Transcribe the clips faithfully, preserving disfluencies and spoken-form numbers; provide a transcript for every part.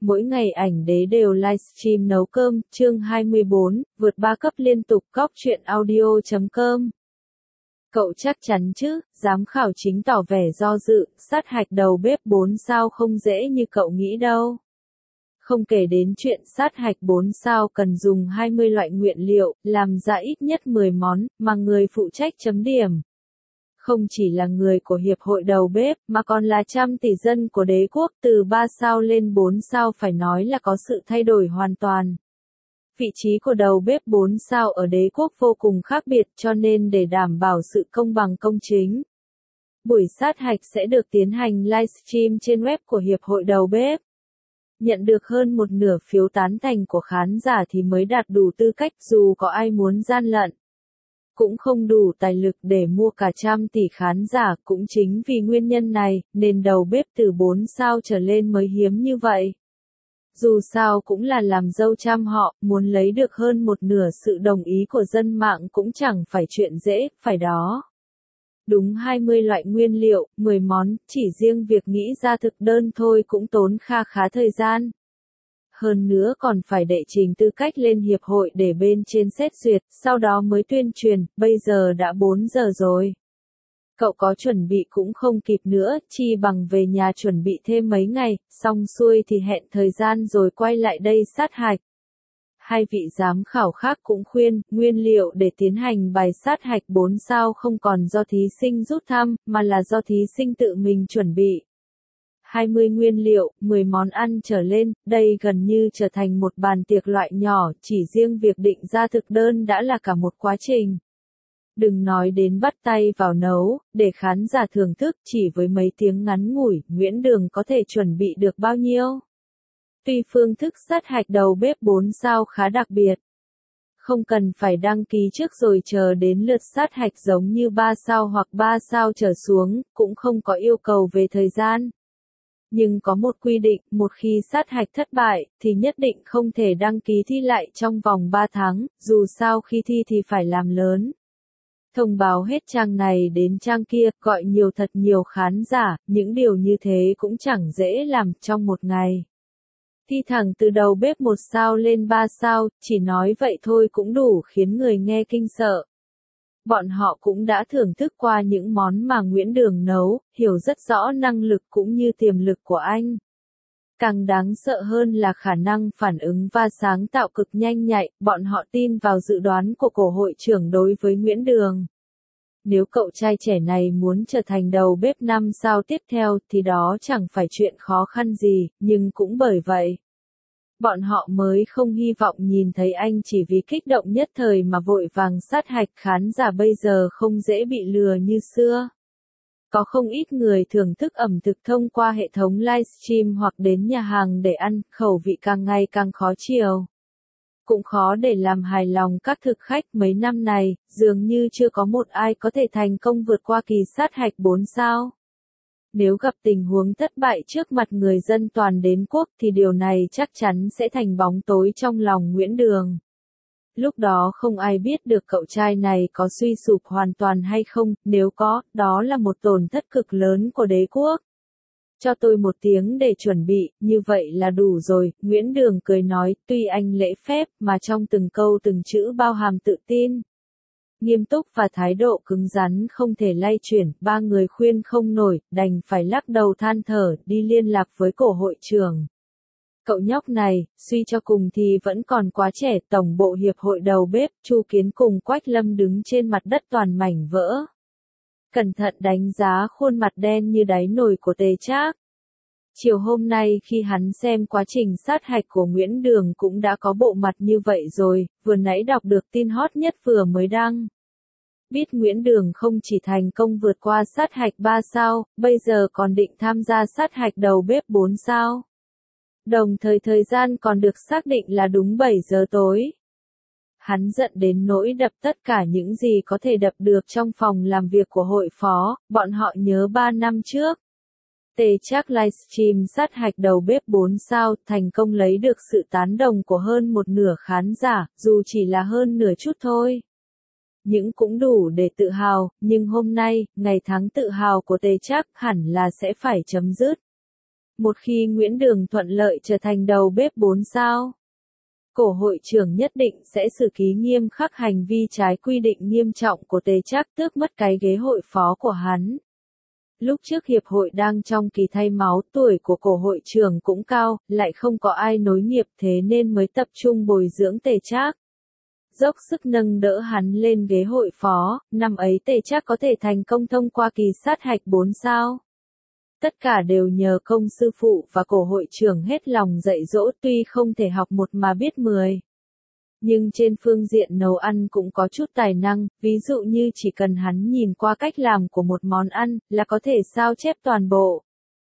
Mỗi ngày ảnh đế đều livestream nấu cơm, chương hai mươi bốn, vượt ba cấp liên tục. Cóc truyện audio chấm com. Cậu chắc chắn chứ? Giám khảo chính tỏ vẻ do dự, sát hạch đầu bếp bốn sao không dễ như cậu nghĩ đâu. Không kể đến chuyện sát hạch bốn sao cần dùng hai mươi loại nguyên liệu, làm ra ít nhất mười món, mà người phụ trách chấm điểm không chỉ là người của hiệp hội đầu bếp, mà còn là trăm tỷ dân của đế quốc. Từ ba sao lên bốn sao phải nói là có sự thay đổi hoàn toàn. Vị trí của đầu bếp bốn sao ở đế quốc vô cùng khác biệt, cho nên để đảm bảo sự công bằng công chính, buổi sát hạch sẽ được tiến hành livestream trên web của hiệp hội đầu bếp. Nhận được hơn một nửa phiếu tán thành của khán giả thì mới đạt đủ tư cách, dù có ai muốn gian lận cũng không đủ tài lực để mua cả trăm tỷ khán giả. Cũng chính vì nguyên nhân này, nên đầu bếp từ bốn sao trở lên mới hiếm như vậy. Dù sao cũng là làm dâu trăm họ, muốn lấy được hơn một nửa sự đồng ý của dân mạng cũng chẳng phải chuyện dễ, phải đó. Đúng hai mươi loại nguyên liệu, mười món, chỉ riêng việc nghĩ ra thực đơn thôi cũng tốn kha khá thời gian. Hơn nữa còn phải đệ trình tư cách lên hiệp hội để bên trên xét duyệt, sau đó mới tuyên truyền. Bây giờ đã bốn giờ rồi. Cậu có chuẩn bị cũng không kịp nữa, chi bằng về nhà chuẩn bị thêm mấy ngày, xong xuôi thì hẹn thời gian rồi quay lại đây sát hạch. Hai vị giám khảo khác cũng khuyên, nguyên liệu để tiến hành bài sát hạch bốn sao không còn do thí sinh rút thăm, mà là do thí sinh tự mình chuẩn bị. hai mươi nguyên liệu, mười món ăn trở lên, đây gần như trở thành một bàn tiệc loại nhỏ, chỉ riêng việc định ra thực đơn đã là cả một quá trình. Đừng nói đến bắt tay vào nấu, để khán giả thưởng thức, chỉ với mấy tiếng ngắn ngủi, Nguyễn Đường có thể chuẩn bị được bao nhiêu. Tuy phương thức sát hạch đầu bếp bốn sao khá đặc biệt, không cần phải đăng ký trước rồi chờ đến lượt sát hạch giống như ba sao hoặc ba sao trở xuống, cũng không có yêu cầu về thời gian. Nhưng có một quy định, một khi sát hạch thất bại, thì nhất định không thể đăng ký thi lại trong vòng ba tháng, dù sao khi thi thì phải làm lớn. Thông báo hết trang này đến trang kia, gọi nhiều thật nhiều khán giả, những điều như thế cũng chẳng dễ làm trong một ngày. Thi thẳng từ đầu bếp một sao lên ba sao, chỉ nói vậy thôi cũng đủ khiến người nghe kinh sợ. Bọn họ cũng đã thưởng thức qua những món mà Nguyễn Đường nấu, hiểu rất rõ năng lực cũng như tiềm lực của anh. Càng đáng sợ hơn là khả năng phản ứng và sáng tạo cực nhanh nhạy, bọn họ tin vào dự đoán của cổ hội trưởng đối với Nguyễn Đường. Nếu cậu trai trẻ này muốn trở thành đầu bếp năm sao tiếp theo thì đó chẳng phải chuyện khó khăn gì, nhưng cũng bởi vậy, bọn họ mới không hy vọng nhìn thấy anh chỉ vì kích động nhất thời mà vội vàng sát hạch. Khán giả bây giờ không dễ bị lừa như xưa. Có không ít người thưởng thức ẩm thực thông qua hệ thống livestream hoặc đến nhà hàng để ăn, khẩu vị càng ngày càng khó chiều. Cũng khó để làm hài lòng các thực khách. Mấy năm này, dường như chưa có một ai có thể thành công vượt qua kỳ sát hạch bốn sao. Nếu gặp tình huống thất bại trước mặt người dân toàn đế quốc thì điều này chắc chắn sẽ thành bóng tối trong lòng Nguyễn Đường. Lúc đó không ai biết được cậu trai này có suy sụp hoàn toàn hay không, nếu có, đó là một tổn thất cực lớn của đế quốc. Cho tôi một tiếng để chuẩn bị, như vậy là đủ rồi, Nguyễn Đường cười nói, tuy anh lễ phép mà trong từng câu từng chữ bao hàm tự tin, nghiêm túc và thái độ cứng rắn không thể lay chuyển. Ba người khuyên không nổi, đành phải lắc đầu than thở, đi liên lạc với cổ hội trưởng. Cậu nhóc này, suy cho cùng thì vẫn còn quá trẻ. Tổng bộ hiệp hội đầu bếp, Chu Kiến cùng Quách Lâm đứng trên mặt đất toàn mảnh vỡ, cẩn thận đánh giá khuôn mặt đen như đáy nồi của Tề Trác. Chiều hôm nay khi hắn xem quá trình sát hạch của Nguyễn Đường cũng đã có bộ mặt như vậy rồi, vừa nãy đọc được tin hot nhất vừa mới đăng. Biết Nguyễn Đường không chỉ thành công vượt qua sát hạch ba sao, bây giờ còn định tham gia sát hạch đầu bếp bốn sao. Đồng thời thời gian còn được xác định là đúng bảy giờ tối. Hắn giận đến nỗi đập tất cả những gì có thể đập được trong phòng làm việc của hội phó. Bọn họ nhớ ba năm trước, Tề Trác livestream sát hạch đầu bếp bốn sao, thành công lấy được sự tán đồng của hơn một nửa khán giả, dù chỉ là hơn nửa chút thôi. Nhưng cũng đủ để tự hào, nhưng hôm nay, ngày tháng tự hào của Tề Trác hẳn là sẽ phải chấm dứt. Một khi Nguyễn Đường thuận lợi trở thành đầu bếp bốn sao, cổ hội trưởng nhất định sẽ xử ký nghiêm khắc hành vi trái quy định nghiêm trọng của Tề Trác, tước mất cái ghế hội phó của hắn. Lúc trước hiệp hội đang trong kỳ thay máu, tuổi của cổ hội trưởng cũng cao, lại không có ai nối nghiệp, thế nên mới tập trung bồi dưỡng Tề Trác, dốc sức nâng đỡ hắn lên ghế hội phó. Năm ấy Tề Trác có thể thành công thông qua kỳ sát hạch bốn sao. Tất cả đều nhờ công sư phụ và cổ hội trưởng hết lòng dạy dỗ, tuy không thể học một mà biết mười. Nhưng trên phương diện nấu ăn cũng có chút tài năng, ví dụ như chỉ cần hắn nhìn qua cách làm của một món ăn, là có thể sao chép toàn bộ.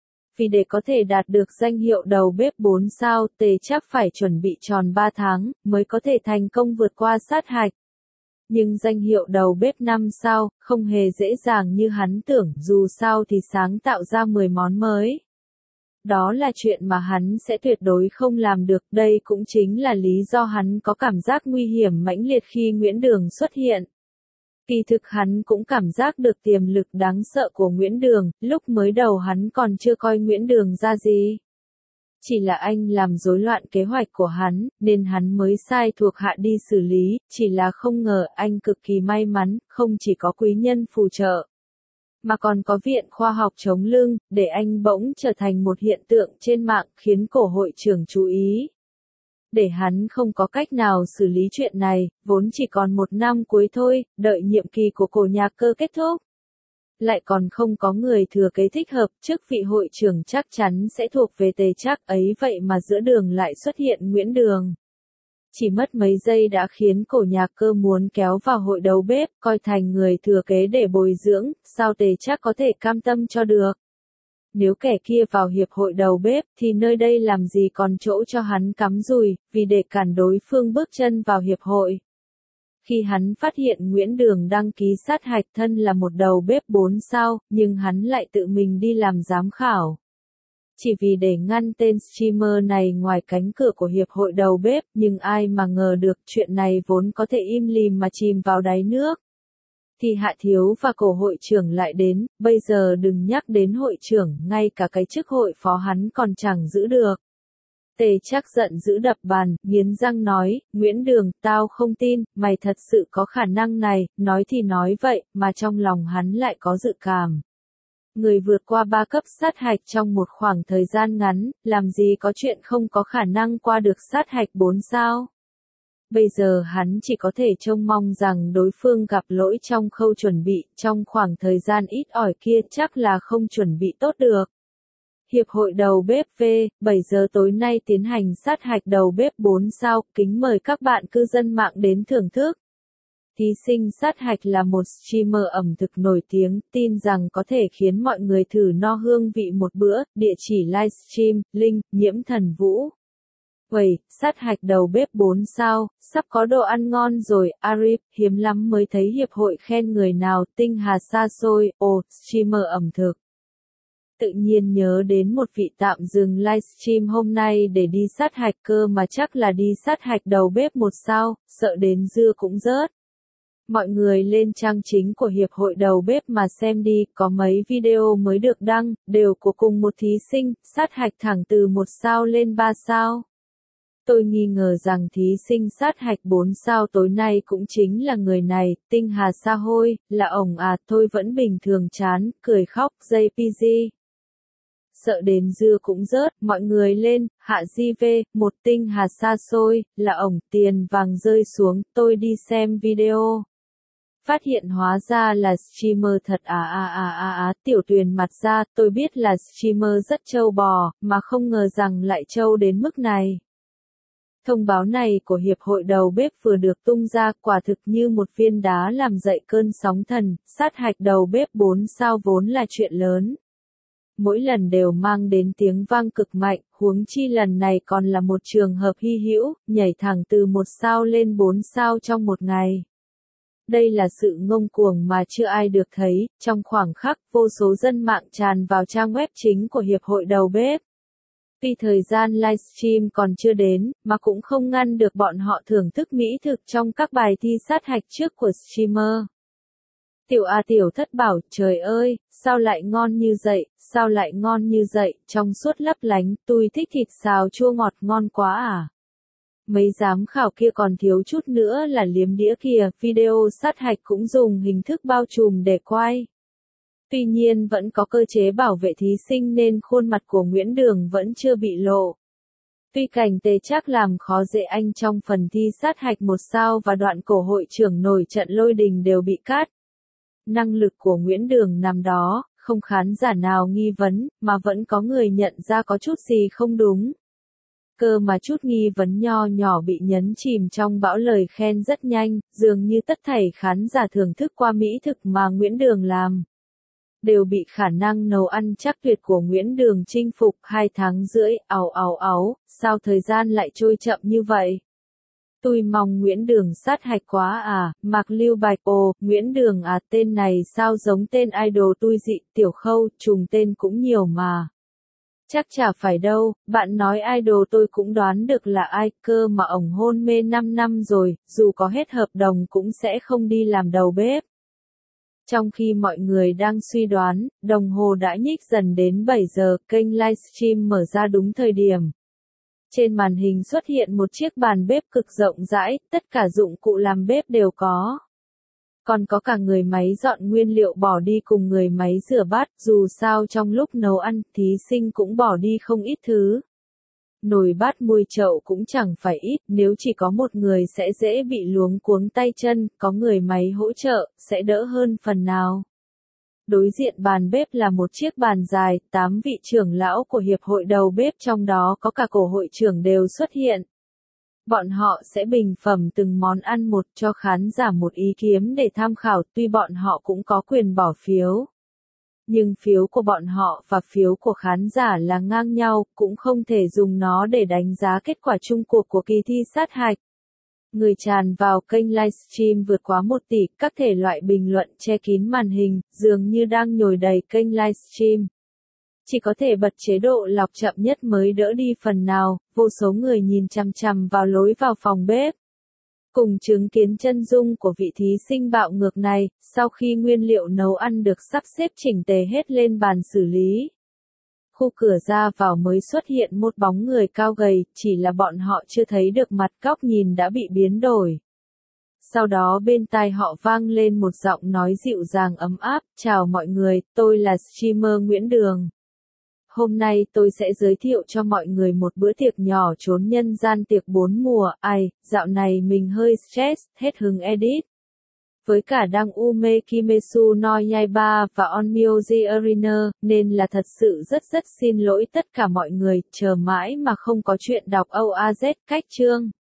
Vì để có thể đạt được danh hiệu đầu bếp bốn sao, Tề Trác phải chuẩn bị tròn ba tháng, mới có thể thành công vượt qua sát hạch. Nhưng danh hiệu đầu bếp năm sao, không hề dễ dàng như hắn tưởng, dù sao thì sáng tạo ra mười món mới. Đó là chuyện mà hắn sẽ tuyệt đối không làm được, đây cũng chính là lý do hắn có cảm giác nguy hiểm mãnh liệt khi Nguyễn Đường xuất hiện. Kỳ thực hắn cũng cảm giác được tiềm lực đáng sợ của Nguyễn Đường, lúc mới đầu hắn còn chưa coi Nguyễn Đường ra gì. Chỉ là anh làm rối loạn kế hoạch của hắn, nên hắn mới sai thuộc hạ đi xử lý, chỉ là không ngờ anh cực kỳ may mắn, không chỉ có quý nhân phù trợ, mà còn có viện khoa học chống lưng, để anh bỗng trở thành một hiện tượng trên mạng khiến cổ hội trưởng chú ý. Để hắn không có cách nào xử lý chuyện này, vốn chỉ còn một năm cuối thôi, đợi nhiệm kỳ của cổ nhạc cơ kết thúc. Lại còn không có người thừa kế thích hợp, chức vị hội trưởng chắc chắn sẽ thuộc về Tề Trác, ấy vậy mà giữa đường lại xuất hiện Nguyễn Đường. Chỉ mất mấy giây đã khiến cổ nhạc cơ muốn kéo vào hội đầu bếp, coi thành người thừa kế để bồi dưỡng, sao Tề Trác có thể cam tâm cho được. Nếu kẻ kia vào hiệp hội đầu bếp, thì nơi đây làm gì còn chỗ cho hắn cắm dùi, vì để cản đối phương bước chân vào hiệp hội. Khi hắn phát hiện Nguyễn Đường đăng ký sát hạch thân là một đầu bếp bốn sao, nhưng hắn lại tự mình đi làm giám khảo. Chỉ vì để ngăn tên streamer này ngoài cánh cửa của hiệp hội đầu bếp, nhưng ai mà ngờ được chuyện này vốn có thể im lìm mà chìm vào đáy nước. Thì Hạ Thiếu và cổ hội trưởng lại đến, bây giờ đừng nhắc đến hội trưởng, ngay cả cái chức hội phó hắn còn chẳng giữ được. Tề Trác giận dữ đập bàn, nghiến răng nói, Nguyễn Đường, tao không tin, mày thật sự có khả năng này, nói thì nói vậy, mà trong lòng hắn lại có dự cảm. Người vượt qua ba cấp sát hạch trong một khoảng thời gian ngắn, làm gì có chuyện không có khả năng qua được sát hạch bốn sao. Bây giờ hắn chỉ có thể trông mong rằng đối phương gặp lỗi trong khâu chuẩn bị, trong khoảng thời gian ít ỏi kia chắc là không chuẩn bị tốt được. Hiệp hội đầu bếp V, bảy giờ tối nay tiến hành sát hạch đầu bếp bốn sao, kính mời các bạn cư dân mạng đến thưởng thức. Thí sinh sát hạch là một streamer ẩm thực nổi tiếng, tin rằng có thể khiến mọi người thử no hương vị một bữa, địa chỉ livestream, link, Nhiễm Thần Vũ. Vậy, sát hạch đầu bếp bốn sao, sắp có đồ ăn ngon rồi, Arif, hiếm lắm mới thấy hiệp hội khen người nào, tinh hà xa xôi, ồ, streamer ẩm thực. Tự nhiên nhớ đến một vị tạm dừng livestream hôm nay để đi sát hạch cơ mà chắc là đi sát hạch đầu bếp một sao, sợ đến dưa cũng rớt. Mọi người lên trang chính của hiệp hội đầu bếp mà xem đi, có mấy video mới được đăng, đều của cùng một thí sinh, sát hạch thẳng từ một sao lên ba sao. Tôi nghi ngờ rằng thí sinh sát hạch bốn sao tối nay cũng chính là người này, Tinh Hà Sa Hôi, là ổng à, tôi vẫn bình thường chán, cười khóc, jay pê giê. Sợ đến dưa cũng rớt, mọi người lên, hạ di vê, một Tinh Hà Sa Xôi, là ổng, tiền vàng rơi xuống, tôi đi xem video. Phát hiện hóa ra là streamer thật à à à à à, Tiểu Tuyền mặt ra, tôi biết là streamer rất trâu bò, mà không ngờ rằng lại trâu đến mức này. Thông báo này của Hiệp hội đầu bếp vừa được tung ra, quả thực như một viên đá làm dậy cơn sóng thần, sát hạch đầu bếp bốn sao vốn là chuyện lớn. Mỗi lần đều mang đến tiếng vang cực mạnh, huống chi lần này còn là một trường hợp hy hữu, nhảy thẳng từ một sao lên bốn sao trong một ngày. Đây là sự ngông cuồng mà chưa ai được thấy, trong khoảng khắc vô số dân mạng tràn vào trang web chính của Hiệp hội đầu bếp. Vì thời gian livestream còn chưa đến, mà cũng không ngăn được bọn họ thưởng thức mỹ thực trong các bài thi sát hạch trước của streamer. Tiểu A tiểu thất bảo, trời ơi, sao lại ngon như vậy, sao lại ngon như vậy, trong suốt lấp lánh, tôi thích thịt xào chua ngọt ngon quá à. Mấy giám khảo kia còn thiếu chút nữa là liếm đĩa kìa, video sát hạch cũng dùng hình thức bao trùm để quay. Tuy nhiên vẫn có cơ chế bảo vệ thí sinh nên khuôn mặt của Nguyễn Đường vẫn chưa bị lộ. Tuy cảnh tề chắc làm khó dễ anh trong phần thi sát hạch một sao và đoạn cổ hội trưởng nổi trận lôi đình đều bị cắt. Năng lực của Nguyễn Đường nằm đó, không khán giả nào nghi vấn, mà vẫn có người nhận ra có chút gì không đúng. Cơ mà chút nghi vấn nho nhỏ bị nhấn chìm trong bão lời khen rất nhanh, dường như tất thảy khán giả thưởng thức qua mỹ thực mà Nguyễn Đường làm. Đều bị khả năng nấu ăn chắc tuyệt của Nguyễn Đường chinh phục. Hai tháng rưỡi, ào ào áo, sao thời gian lại trôi chậm như vậy? Tôi mong Nguyễn Đường sát hạch quá à, Mạc Lưu Bạch, ồ, Nguyễn Đường à, tên này sao giống tên idol tôi dị, Tiểu Khâu, trùng tên cũng nhiều mà. Chắc chả phải đâu, bạn nói idol tôi cũng đoán được là ai, cơ mà ổng hôn mê năm năm rồi, dù có hết hợp đồng cũng sẽ không đi làm đầu bếp. Trong khi mọi người đang suy đoán, đồng hồ đã nhích dần đến bảy giờ, kênh livestream mở ra đúng thời điểm. Trên màn hình xuất hiện một chiếc bàn bếp cực rộng rãi, tất cả dụng cụ làm bếp đều có. Còn có cả người máy dọn nguyên liệu bỏ đi cùng người máy rửa bát, dù sao trong lúc nấu ăn, thí sinh cũng bỏ đi không ít thứ. Nồi bát mui chậu cũng chẳng phải ít, nếu chỉ có một người sẽ dễ bị luống cuống tay chân, có người máy hỗ trợ, sẽ đỡ hơn phần nào. Đối diện bàn bếp là một chiếc bàn dài, tám vị trưởng lão của hiệp hội đầu bếp trong đó có cả cổ hội trưởng đều xuất hiện. Bọn họ sẽ bình phẩm từng món ăn một cho khán giả một ý kiến để tham khảo, tuy bọn họ cũng có quyền bỏ phiếu. Nhưng phiếu của bọn họ và phiếu của khán giả là ngang nhau, cũng không thể dùng nó để đánh giá kết quả chung cuộc của kỳ thi sát hạch. Người tràn vào kênh livestream vượt quá một tỷ, các thể loại bình luận che kín màn hình, dường như đang nhồi đầy kênh livestream. Chỉ có thể bật chế độ lọc chậm nhất mới đỡ đi phần nào, vô số người nhìn chằm chằm vào lối vào phòng bếp. Cùng chứng kiến chân dung của vị thí sinh bạo ngược này, sau khi nguyên liệu nấu ăn được sắp xếp chỉnh tề hết lên bàn xử lý. Khu cửa ra vào mới xuất hiện một bóng người cao gầy, chỉ là bọn họ chưa thấy được mặt, góc nhìn đã bị biến đổi. Sau đó bên tai họ vang lên một giọng nói dịu dàng ấm áp, chào mọi người, tôi là streamer Nguyễn Đường. Hôm nay tôi sẽ giới thiệu cho mọi người một bữa tiệc nhỏ trốn nhân gian tiệc bốn mùa, ai, dạo này mình hơi stress, hết hứng edit. Với cả đang Ume Kimetsu no Yaiba và Onmyoji Arena, nên là thật sự rất rất xin lỗi tất cả mọi người, chờ mãi mà không có chuyện đọc o a z cách chương.